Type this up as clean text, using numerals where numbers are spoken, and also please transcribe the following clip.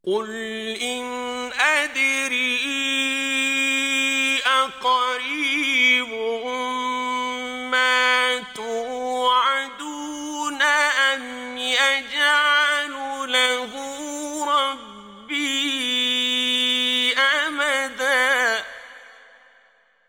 قُلْ إِنْ أَدْرِي أَقَرِيبٌ مَّا تُوعَدُونَ أَمْ يَجْعَلُ لَهُ رَبِّي